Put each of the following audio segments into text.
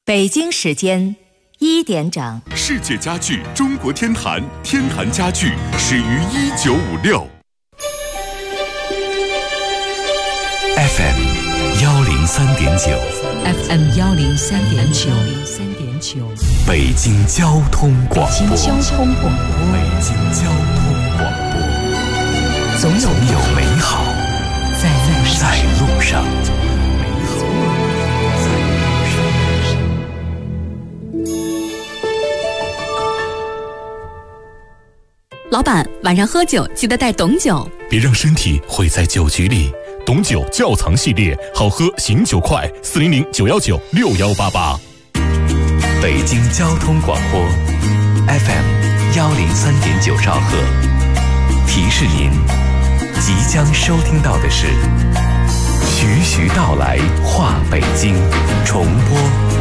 北京时间1点整， 世界家具中国天坛，天坛家具始于1956。 FM 103.9 FM 103.9， 北京交通广播。 北京交通广播。 北京交通广播。总有美好在路上。 老板，晚上喝酒记得带董酒， 别让身体毁在酒局里。董酒窖藏系列，好喝醒酒快，400-919-6188。 北京交通广播 FM 103.9兆赫，提示您，即将收听到的是徐徐道来话北京重播。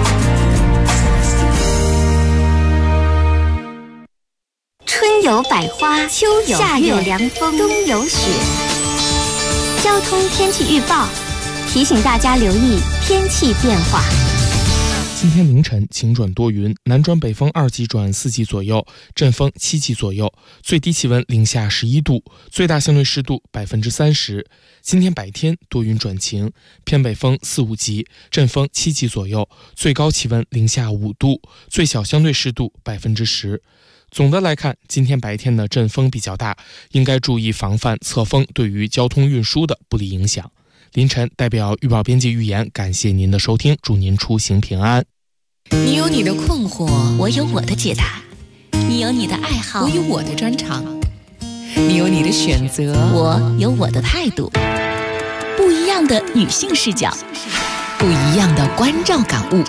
春有百花，秋有夏有凉风，冬有雪。交通天气预报提醒大家留意天气变化。 今天凌晨晴转多云，南转北风2级转4级左右，阵风7级左右，最低气温零下11度，最大相对湿度30%。今天白天多云转晴，偏北风4、5级，阵风7级左右，最高气温零下5度，最小相对湿度10%。总的来看，今天白天的阵风比较大，应该注意防范侧风对于交通运输的不利影响。凌晨代表预报编辑预言，感谢您的收听，祝您出行平安。 你有你的困惑， 我有我的解答；你有你的爱好， 我有我的专长；你有你的选择， 我有我的态度。不一样的女性视角， 不一样的关照感悟。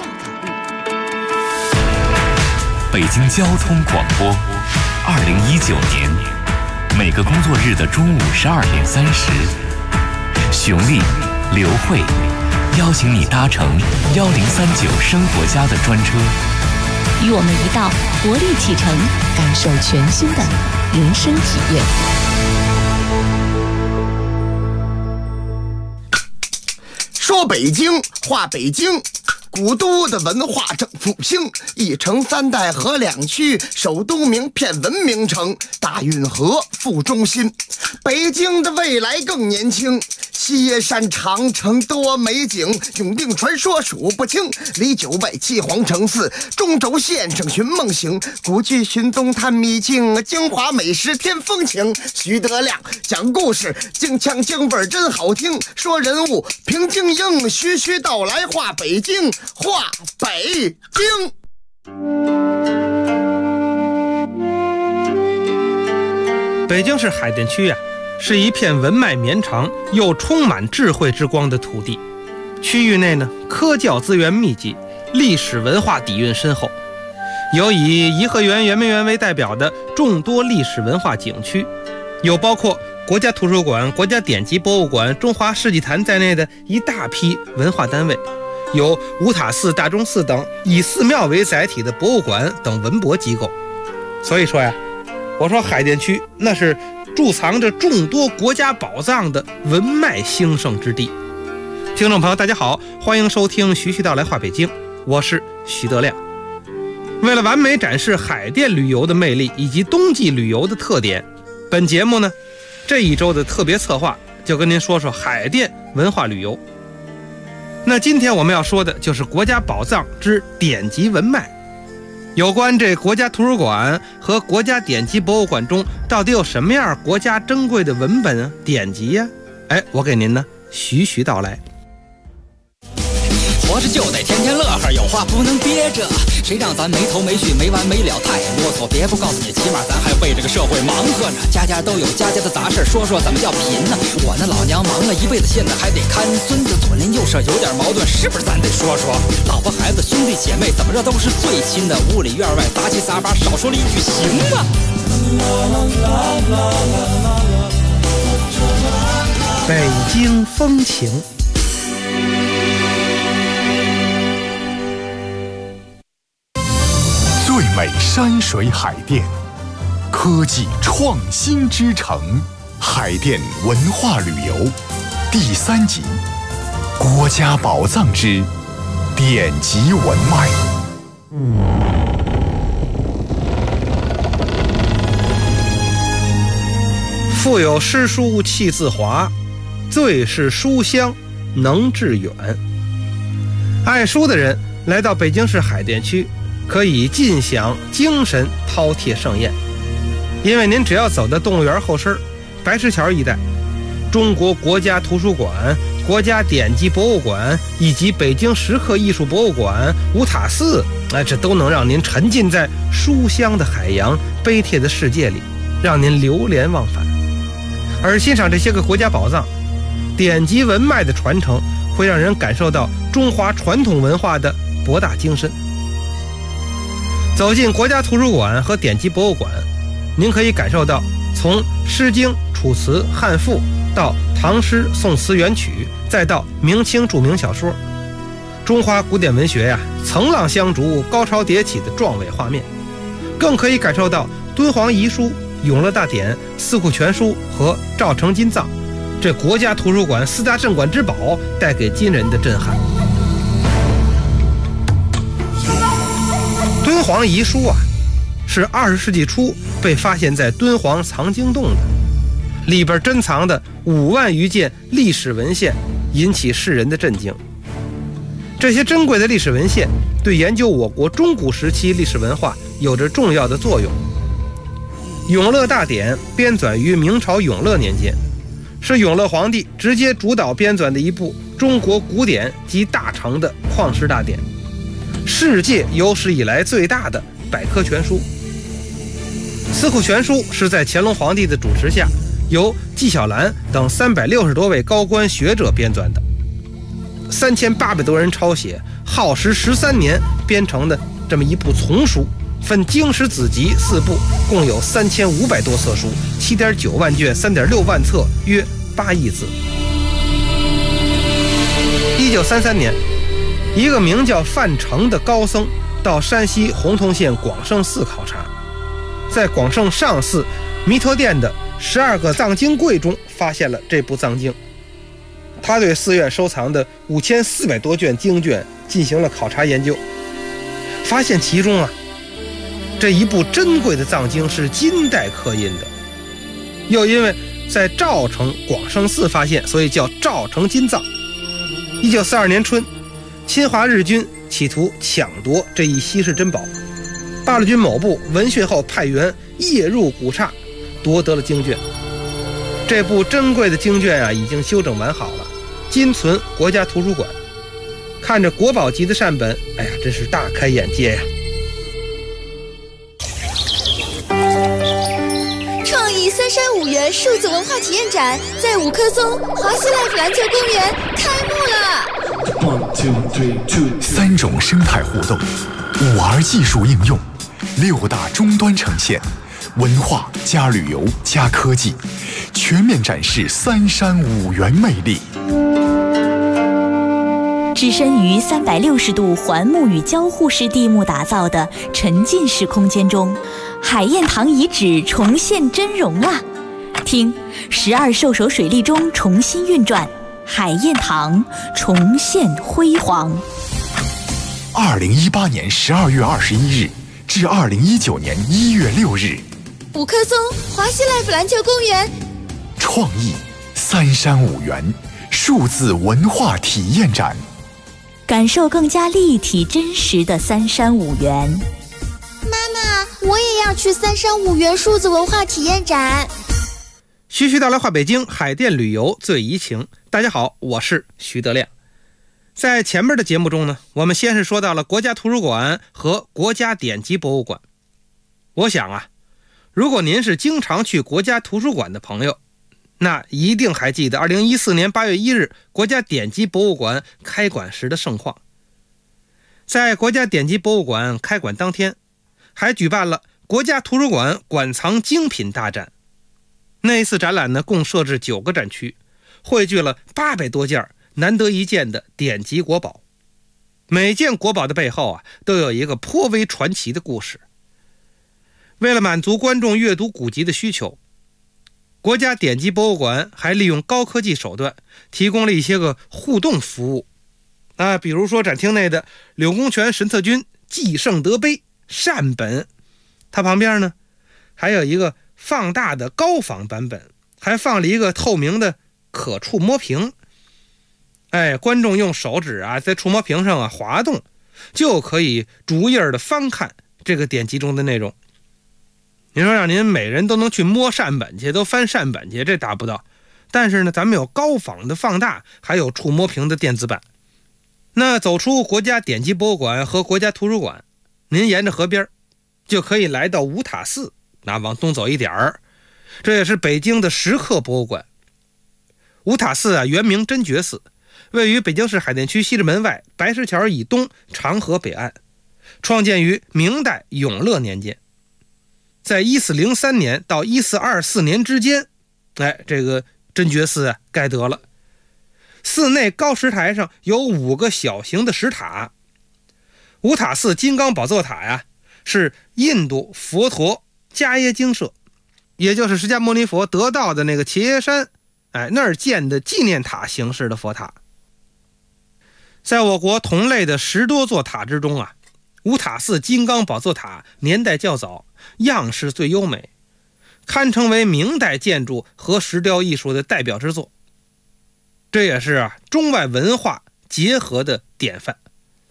北京交通广播，2019年每个工作日的中午12点30，熊丽、刘慧邀请你搭乘1039生活家的专车， 与我们一道活力启程， 感受全新的人生体验。 说北京，话北京。古都的文化正复兴，一城3代合2区，首都名片文明城，大运河副中心。北京的未来更年轻，西山长城多美景，永定传说数不清。离9外7皇城4，中轴线上寻梦行，古剧寻踪探秘境，京华美食添风情。徐德亮讲故事，京腔京味真好听，说人物评京英，徐徐道来话北京。话北京， 北京市海淀区是一片文脉绵长又充满智慧之光的土地。区域内科教资源密集，历史文化底蕴深厚，有以颐和园圆明园为代表的众多历史文化景区，有包括国家图书馆、国家典籍博物馆、中华世纪坛在内的一大批文化单位，有五塔寺、大钟寺等以寺庙为载体的博物馆等文博机构。所以说我说海淀区那是贮藏着众多国家宝藏的文脉兴盛之地。听众朋友大家好，欢迎收听徐徐道来话北京，我是徐德亮。为了完美展示海淀旅游的魅力以及冬季旅游的特点，本节目这一周的特别策划就跟您说说海淀文化旅游。那今天我们要说的就是国家宝藏之典籍文脉。有关这国家图书馆和国家典籍博物馆中到底有什么样国家珍贵的文本典籍我给您徐徐道来。 活着就得天天乐呵，有话不能憋着，谁让咱没头没绪没完没了太啰嗦。别不告诉你，起码咱还为这个社会忙活呢。家家都有家家的杂事，说说怎么叫贫呢？我那老娘忙了一辈子，现在还得看孙子，左邻右舍有点矛盾，是不是咱得说说？老婆孩子兄弟姐妹怎么着都是最亲的，屋里院外杂七杂八，少说了一句行吗？ 北京风情。 最美山水海淀，科技创新之城，海淀文化旅游第3集，国家宝藏之典籍文脉。 腹有诗书气自华，最是书香能致远。爱书的人来到北京市海淀区，可以尽享精神饕餮盛宴。因为您只要走到动物园后身白石桥一带，中国国家图书馆、国家典籍博物馆以及北京石刻艺术博物馆、五塔寺，这都能让您沉浸在书香的海洋、碑帖的世界里，让您流连忘返。而欣赏这些个国家宝藏、典籍文脉的传承，会让人感受到中华传统文化的博大精深。走进国家图书馆和典籍博物馆，您可以感受到从《诗经》《楚辞》《汉赋》到唐诗、宋词元曲，再到明清著名小说，中华古典文学呀，层浪相逐、高潮迭起的壮伟画面。更可以感受到敦煌遗书、永乐大典、四库全书和赵成金藏这国家图书馆4大镇馆之宝带给今人的震撼。敦煌遗书啊，是20世纪初被发现在敦煌藏经洞的，里边珍藏的5万余件历史文献引起世人的震惊。这些珍贵的历史文献对研究我国中古时期历史文化有着重要的作用。永乐大典编纂于明朝永乐年间，是永乐皇帝直接主导编纂的一部中国古典及大成的旷世大典，世界有史以来最大的百科全书。四库全书是在乾隆皇帝的主持下，由纪晓岚等360多位高官学者编纂的，3800多人抄写，耗时13年编成的这么一部丛书，分经史子集4部，共有3500多册书，7.9万卷，3.6万册，约8亿字。1933年，一个名叫范成的高僧到山西洪洞县广胜寺考察，在广胜上寺弥陀殿的12个藏经柜中发现了这部藏经。他对寺院收藏的5400多卷经卷进行了考察研究，发现其中这一部珍贵的藏经是金代刻印的，又因为在赵城广胜寺发现，所以叫赵成金藏。1942年春，侵华日军企图抢夺这一稀世珍宝，八路军某部闻讯后派员夜入古刹，夺得了经卷。这部珍贵的经卷已经修整完好了，今存国家图书馆。看着国宝级的善本，真是大开眼界呀！ 创意335元数字文化体验展在五棵松华西 Life 篮球公园开幕了。 3种生态互动，5R 技术应用，6大终端呈现，文化加旅游加科技，全面展示三山五园魅力。 置身于360度环幕与交互式地幕打造的沉浸式空间中，海晏堂遗址重现真容啊！听12兽首水利中重新运转，海晏堂重现辉煌。 2018年12月21日至2019年1月6日， 五棵松华西 Life 篮球公园， 创意三山五园数字文化体验展， 感受更加立体真实的三山五园。 妈妈，我也要去三山五园数字文化体验展。 徐徐道来话北京，海淀旅游最怡情。大家好，我是徐德亮。在前面的节目中呢，我们先是说到了国家图书馆和国家典籍博物馆。我想如果您是经常去国家图书馆的朋友，那一定还记得2014年8月1日国家典籍博物馆开馆时的盛况。在国家典籍博物馆开馆当天，还举办了国家图书馆馆藏精品大展。那一次展览呢，共设置9个展区，汇聚了800多件难得一见的典籍国宝。每件国宝的背后都有一个颇为传奇的故事。为了满足观众阅读古籍的需求，国家典籍博物馆还利用高科技手段，提供了一些个互动服务。 啊，比如说展厅内的柳公权神策军继圣德碑善本，它旁边呢还有一个放大的高仿版本，还放了一个透明的可触摸屏。观众用手指啊在触摸屏上啊滑动，就可以逐页的翻看这个典籍中的内容。您说让您每人都能去摸善本去，都翻善本去，这达不到。但是呢，咱们有高仿的放大，还有触摸屏的电子版。那走出国家典籍博物馆和国家图书馆，您沿着河边就可以来到五塔寺，往东走一点儿，这也是北京的石刻博物馆。五塔寺啊，原名真觉寺，位于北京市海淀区西直门外白石桥以东长河北岸，创建于明代永乐年间。在1403年到1424年之间，这个真觉寺盖得了。寺内高石台上有5个小型的石塔。五塔寺金刚宝座塔呀，是印度佛陀迦耶精舍，也就是释迦牟尼佛得道的那个伽耶山，那儿建的纪念塔形式的佛塔。在我国同类的10多座塔之中啊，五塔寺金刚宝座塔年代较早，样式最优美，堪称为明代建筑和石雕艺术的代表之作。这也是中外文化结合的典范。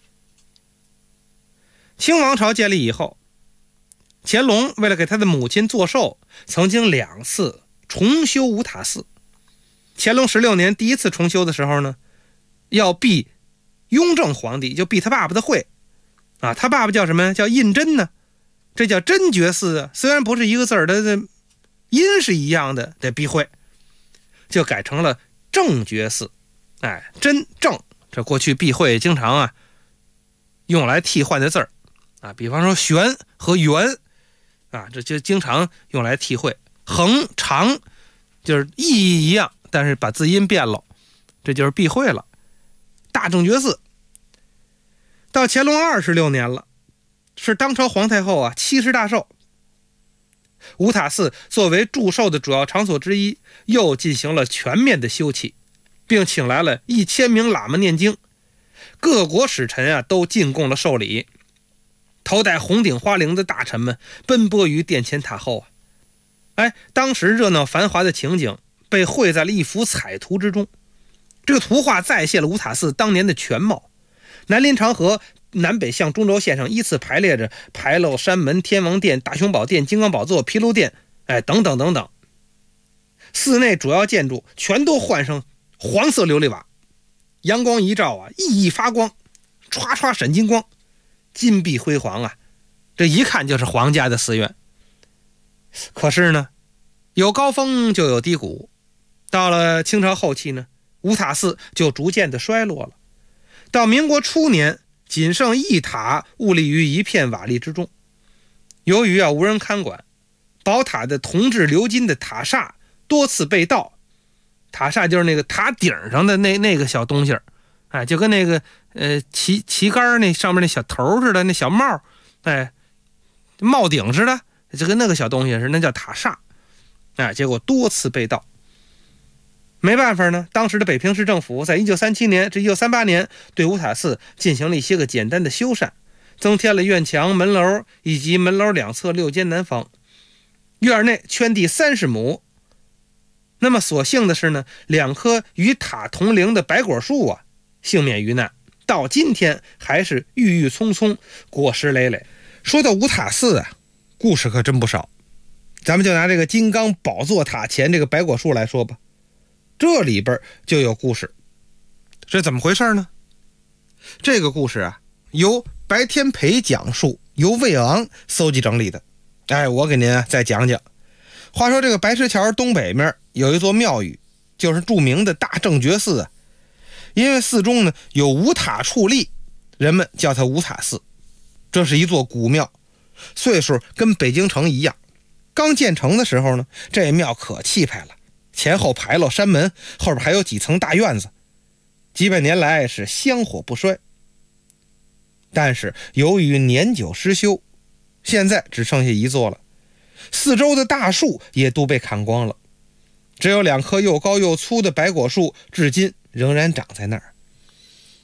清王朝建立以后，乾隆为了给他的母亲做寿，曾经2次重修五塔寺。乾隆16年第1次重修的时候呢，要避雍正皇帝，就避他爸爸的讳啊。他爸爸叫什么？叫胤禛呢，这叫真觉寺啊。虽然不是一个字儿，它的音是一样的，得避讳，就改成了正觉寺。真正这过去避讳经常用来替换的字儿比方说玄和圆这就经常用来替换。横长就是意义一样，但是把字音变了，这就是避讳了。大正觉寺到乾隆26年了，是当朝皇太后70大寿。五塔寺作为祝寿的主要场所之一，又进行了全面的修葺，并请来了1000名喇嘛念经，各国使臣都进贡了寿礼，头戴红顶花翎的大臣们奔波于殿前塔后当时热闹繁华的情景被绘在了一幅彩图之中。这个图画再现了五塔寺当年的全貌，南临长河，南北向中轴线上依次排列着牌楼、山门、天王殿、大雄宝殿、金刚宝座、毗卢殿等等等等。寺内主要建筑全都换上黄色琉璃瓦，阳光一照熠熠发光，唰唰闪金光，金碧辉煌这一看就是皇家的寺院。可是呢，有高峰就有低谷，到了清朝后期呢，五塔寺就逐渐的衰落了。到民国初年，仅剩一塔兀立于一片瓦砾之中。由于无人看管，宝塔的铜制鎏金的塔刹多次被盗。塔刹就是那个塔顶上的那个小东西就跟那个旗杆那上面那小头似的，那小帽帽顶似的，就跟那个小东西似的，那叫塔刹结果多次被盗。没办法呢，当时的北平市政府在1937年至1938年对五塔寺进行了一些个简单的修缮，增添了院墙、门楼以及门楼两侧6间南房，院内圈地30亩。那么所幸的是呢，2棵与塔同龄的白果树幸免于难，到今天还是郁郁葱葱，果实累累。说到五塔寺故事可真不少。咱们就拿这个金刚宝座塔前这个白果树来说吧，这里边就有故事。这怎么回事呢？这个故事由白天培讲述，由魏昂搜集整理的。我给您再讲讲。话说这个白石桥东北面有一座庙宇，就是著名的大正觉寺因为寺中呢有五塔矗立，人们叫它五塔寺。这是一座古庙，岁数跟北京城一样。刚建成的时候呢，这庙可气派了，前后牌楼、山门，后边还有几层大院子，几百年来是香火不衰。但是由于年久失修，现在只剩下一座了，四周的大树也都被砍光了，只有2棵又高又粗的白果树至今仍然长在那儿。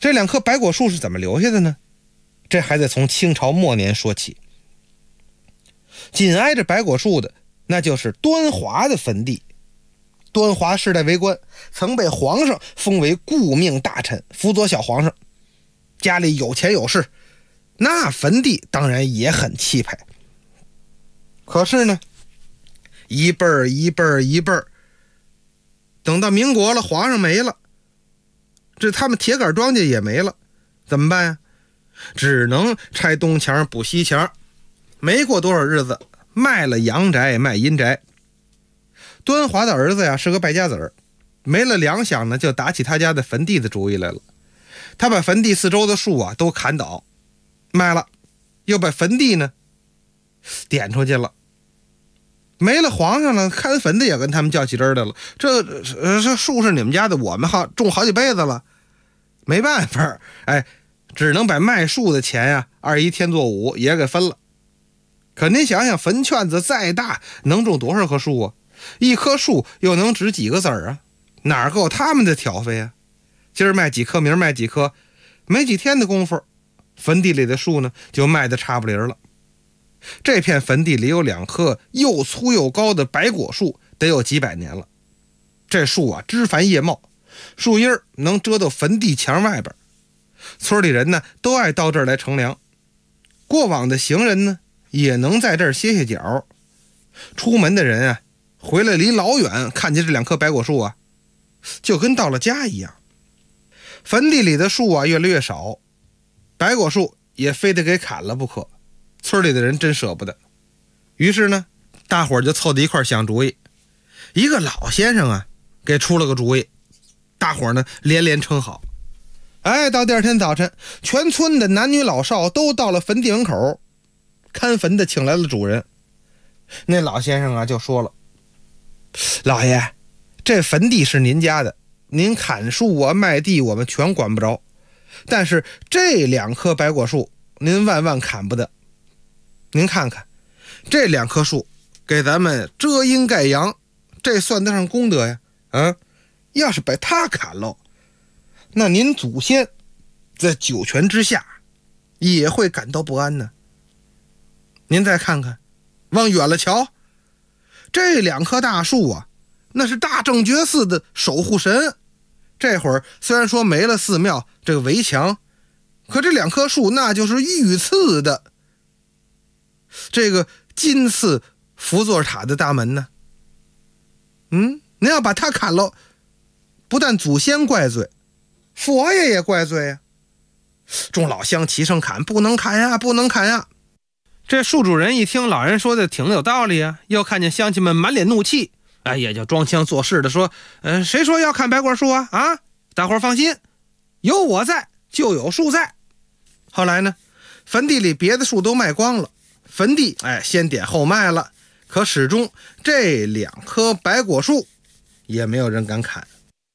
这2棵白果树是怎么留下的呢？这还得从清朝末年说起。紧挨着白果树的那就是端华的坟地。端华世代为官，曾被皇上封为顾命大臣，辅佐小皇上，家里有钱有势，那坟地当然也很气派。可是呢，一辈儿一辈儿一辈儿，等到民国了，皇上没了，这他们铁杆庄稼也没了，怎么办呀？只能拆东墙补西墙。没过多少日子，卖了阳宅卖阴宅。端华的儿子呀是个败家子儿，没了粮饷呢，就打起他家的坟地的主意来了。他把坟地四周的树啊都砍倒卖了，又把坟地呢点出去了。没了皇上了，看坟的也跟他们较起真来了。这树是你们家的，我们种好几辈子了，没办法，只能把卖树的钱呀2一天作5也给分了。可您想想，坟圈子再大，能种多少棵树啊？一棵树又能值几个子儿啊？哪够他们的挑费啊？今儿卖几棵，明儿卖几棵，没几天的功夫，坟地里的树呢就卖得差不离了。这片坟地里有2棵又粗又高的白果树，得有几百年了。这树啊枝繁叶茂，树荫能遮到坟地墙外边。村里人呢都爱到这儿来乘凉，过往的行人呢也能在这儿歇歇脚。出门的人啊回来离老远，看见这2棵白果树啊就跟到了家一样。坟地里的树啊越来越少，白果树也非得给砍了不可，村里的人真舍不得。于是呢大伙儿就凑到一块想主意。一个老先生啊给出了个主意，大伙儿呢连连称好。到第2天早晨，全村的男女老少都到了坟地门口，看坟的请来了主人。那老先生啊就说了，老爷，这坟地是您家的，您砍树啊卖地我们全管不着，但是这2棵白果树您万万砍不得。您看看这2棵树给咱们遮阴盖阳，这算得上功德呀。要是把它砍了，那您祖先在九泉之下也会感到不安呢。您再看看，往远了瞧，这2棵大树啊那是大正觉寺的守护神。这会儿虽然说没了寺庙这个围墙，可这2棵树那就是御赐的这个金寺辅佐塔的大门呢。您要把它砍了，不但祖先怪罪，佛爷也怪罪呀。众老乡齐声砍，不能砍呀，不能砍呀。这树主人一听老人说的挺有道理啊，又看见乡亲们满脸怒气，也就装腔作势的说，谁说要砍白果树啊？大伙儿放心，有我在就有树在。后来呢，坟地里别的树都卖光了，坟地先点后卖了，可始终这2棵白果树也没有人敢砍。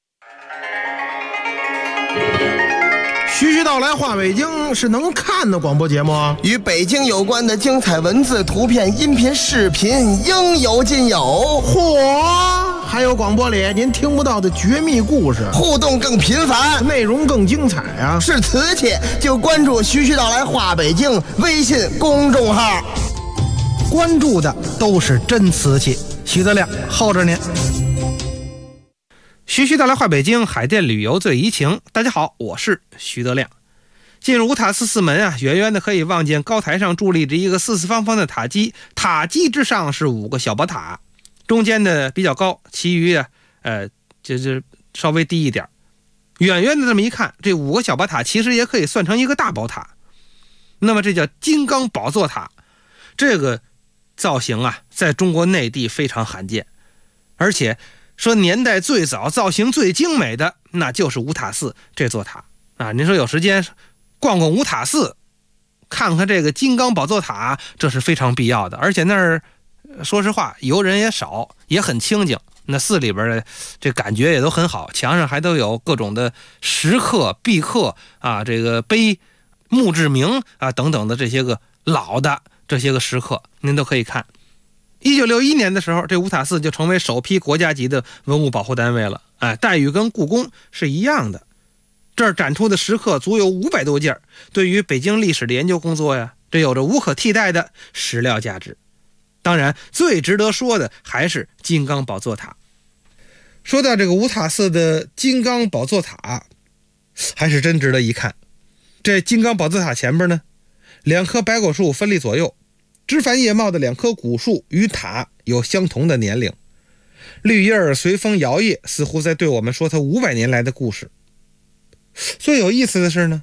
徐徐道来话北京是能看的广播节目啊， 与北京有关的精彩文字、图片、音频、视频应有尽有。 嚯，还有广播里您听不到的绝密故事， 互动更频繁， 内容更精彩啊！ 是瓷器就关注徐徐道来话北京微信公众号， 关注的都是真瓷器。徐德亮候着您。徐徐道来话北京，海淀旅游最怡情。大家好，我是徐德亮。进入五塔寺寺门啊，远远的可以望见高台上伫立着一个四四方方的塔基，塔基之上是5个小宝塔，中间的比较高，其余啊就是稍微低一点。远远的这么一看，这5个小宝塔其实也可以算成一个大宝塔。那么这叫金刚宝座塔，这个造型啊在中国内地非常罕见，而且说年代最早、造型最精美的，那就是五塔寺这座塔啊！您说有时间逛逛五塔寺，看看这个金刚宝座塔，这是非常必要的。而且那儿说实话游人也少，也很清静。那寺里边的这感觉也都很好，墙上还都有各种的石刻、壁刻啊，这个碑、墓志铭啊等等的这些个老的这些个石刻，您都可以看。1961年的时候，这五塔寺就成为首批国家级的文物保护单位了。待遇跟故宫是一样的。 这儿展出的石刻足有500多件，对于北京历史的研究工作呀，这有着无可替代的史料价值。当然，最值得说的还是金刚宝座塔。说到这个五塔寺的金刚宝座塔，还是真值得一看。这金刚宝座塔前边呢，2棵白果树分立左右，枝繁叶茂的2棵古树与塔有相同的年龄，绿叶随风摇曳，似乎在对我们说它500年来的故事。最有意思的是呢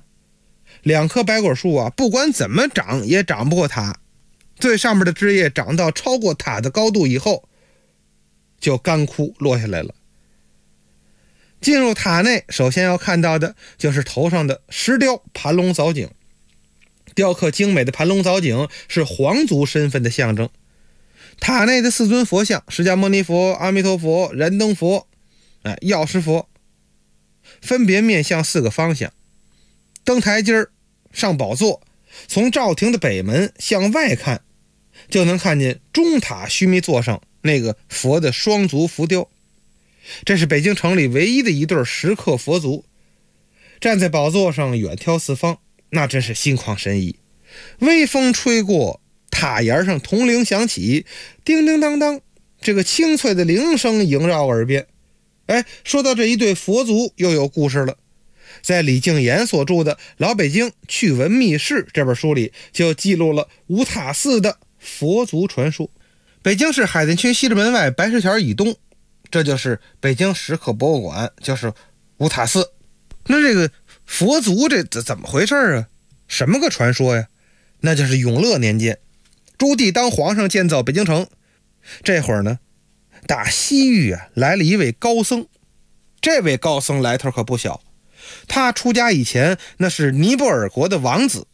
，2棵白果树啊，不管怎么长也长不过塔，最上面的枝叶长到超过塔的高度以后就干枯落下来了。进入塔内，首先要看到的就是头上的石雕盘龙藻井。雕刻精美的盘龙藻井是皇族身份的象征。塔内的4尊佛像，释迦牟尼佛、阿弥陀佛、燃灯佛、药师佛，分别面向4个方向。登台阶上宝座，从照亭的北门向外看，就能看见中塔须弥座上那个佛的双足浮雕。这是北京城里唯一的一对石刻佛足，站在宝座上远眺4方，那真是心旷神怡。微风吹过，塔檐上铜铃响起，叮叮当当，这个清脆的铃声萦绕耳边。说到这一对佛足又有故事了。在李敬言所著的《老北京趣闻秘事》这本书里，就记录了五塔寺的佛足传说。北京市海淀区西直门外白石桥以东，这就是北京石刻博物馆，就是五塔寺。那这个佛足这怎么回事啊？什么个传说呀？那就是永乐年间，朱棣当皇上建造北京城，这会儿呢，打西域啊来了一位高僧。这位高僧来头可不小，他出家以前那是尼泊尔国的王子。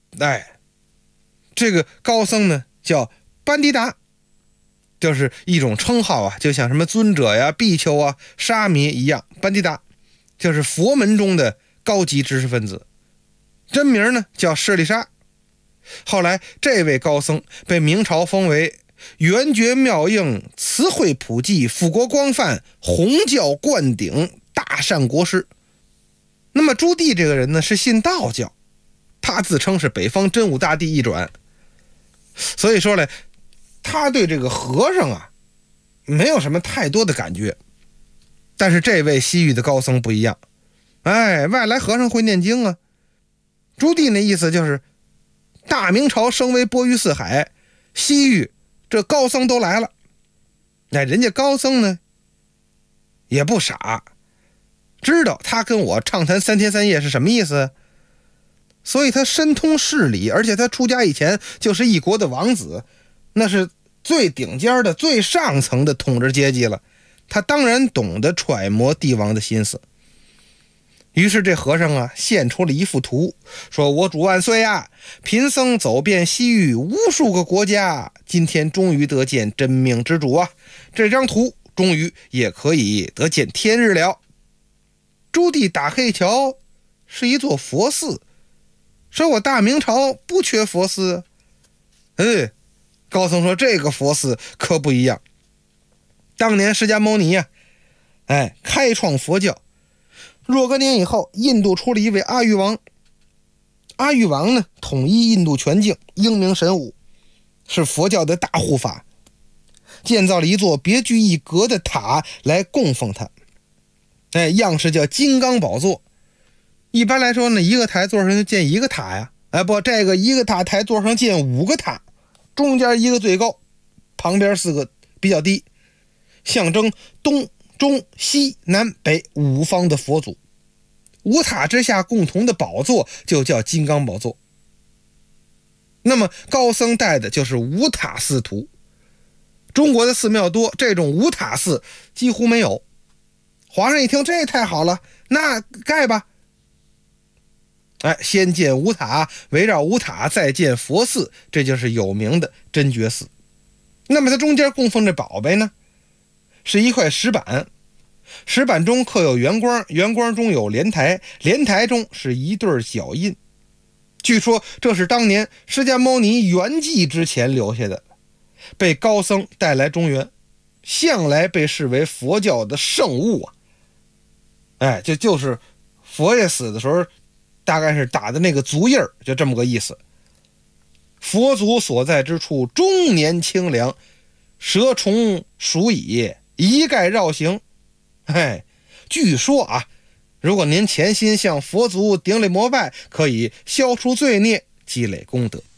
这个高僧呢叫班迪达，就是一种称号啊，就像什么尊者呀、比丘啊、沙弥一样。班迪达就是佛门中的高级知识分子，真名呢叫舍利沙。后来这位高僧被明朝封为圆觉妙应、慈惠普济、富国光范、弘教灌顶大善国师。那么朱棣这个人呢是信道教，他自称是北方真武大帝一转，所以说呢，他对这个和尚啊没有什么太多的感觉。但是这位西域的高僧不一样，外来和尚会念经啊。朱棣那意思就是大明朝声威播于四海，西域这高僧都来了。人家高僧呢也不傻，知道他跟我畅谈3天3夜是什么意思，所以他深通事理，而且他出家以前就是一国的王子，那是最顶尖的最上层的统治阶级了，他当然懂得揣摩帝王的心思。于是这和尚啊献出了一幅图，说我主万岁啊，贫僧走遍西域无数个国家，今天终于得见真命之主啊，这张图终于也可以得见天日了。朱棣打开一瞧，是一座佛寺，说我大明朝不缺佛寺。高僧说这个佛寺可不一样，当年释迦牟尼啊开创佛教，若干年以后，印度出了一位阿育王。阿育王呢，统一印度全境，英明神武，是佛教的大护法，建造了一座别具一格的塔来供奉他。样式叫金刚宝座。一般来说呢，一个台座上就建一个塔呀。这个一个塔台座上建5个塔，中间一个最高，旁边4个比较低，象征东中西南北5方的佛祖。五塔之下共同的宝座就叫金刚宝座。那么高僧带的就是五塔寺图。中国的寺庙多，这种五塔寺几乎没有。皇上一听，这太好了，那盖吧。先建五塔，围绕五塔再建佛寺，这就是有名的真觉寺。那么它中间供奉着宝贝呢，是一块石板，石板中刻有圆光，圆光中有莲台，莲台中是一对脚印。据说这是当年释迦牟尼圆寂之前留下的，被高僧带来中原，向来被视为佛教的圣物啊。这就是佛爷死的时候大概是打的那个足印儿，就这么个意思。佛祖所在之处终年清凉，蛇虫鼠蚁一概绕行。据说啊，如果您潜心向佛祖顶礼膜拜，可以消除罪孽，积累功德。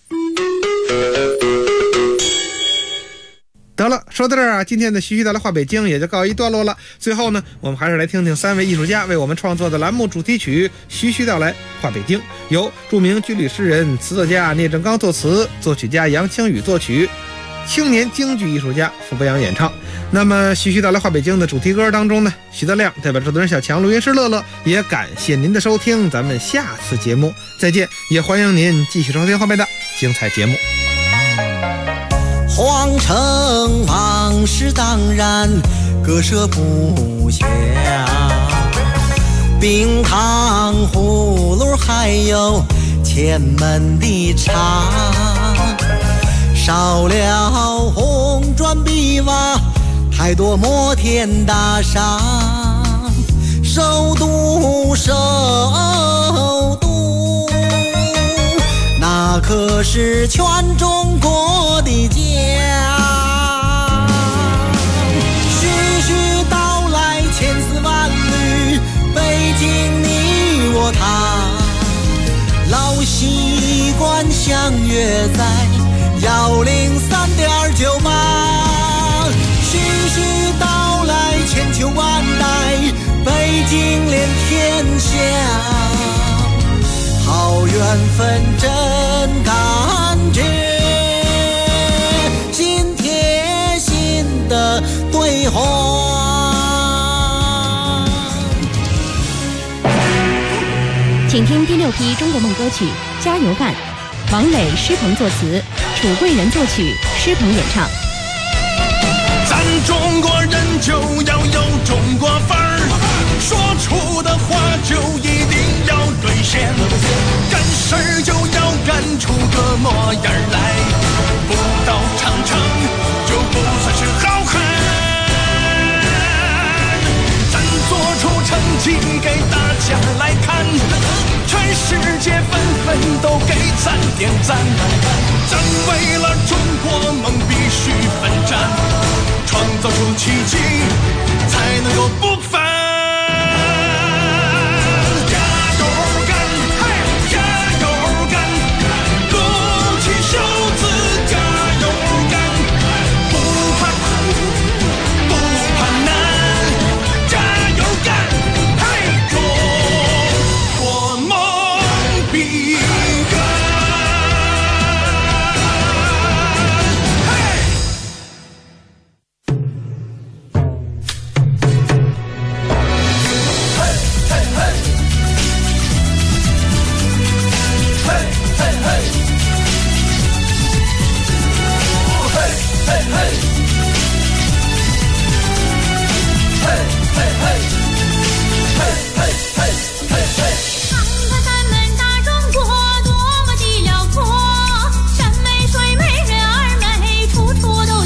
得了，说到这儿啊，今天的徐徐道来话北京也就告一段落了。最后呢，我们还是来听听3位艺术家为我们创作的栏目主题曲《徐徐道来话北京》，由著名军旅诗人、词作家聂正刚作词，作曲家杨清宇作曲，青年京剧艺术家傅博洋演唱。那么徐徐道来话北京的主题歌当中呢，徐德亮代表制作人小强、录音师乐乐，也感谢您的收听，咱们下次节目再见，也欢迎您继续收听后面的精彩节目。 皇城往事当然割舍不下，冰糖葫芦还有前门的茶，少了红砖碧瓦，太多摩天大厦，首都那可是全中国的家。徐徐道来千丝万缕，北京你我他，老习惯相约在103.98。徐徐道来千秋万代，北京连天下。好缘分真感觉，心贴心的对话。 请听第6批中国梦歌曲《加油干》，王磊、施鹏作词，楚贵人作曲，施鹏演唱。 咱中国人就要有中国范儿，说出的话就一定要兑现，干事儿就要干出个模样来，不到长城就不算是好汉。咱做出成绩给大家来看，全世界纷纷都给咱点赞。咱为了中国梦必须奋战，创造出奇迹才能够不凡。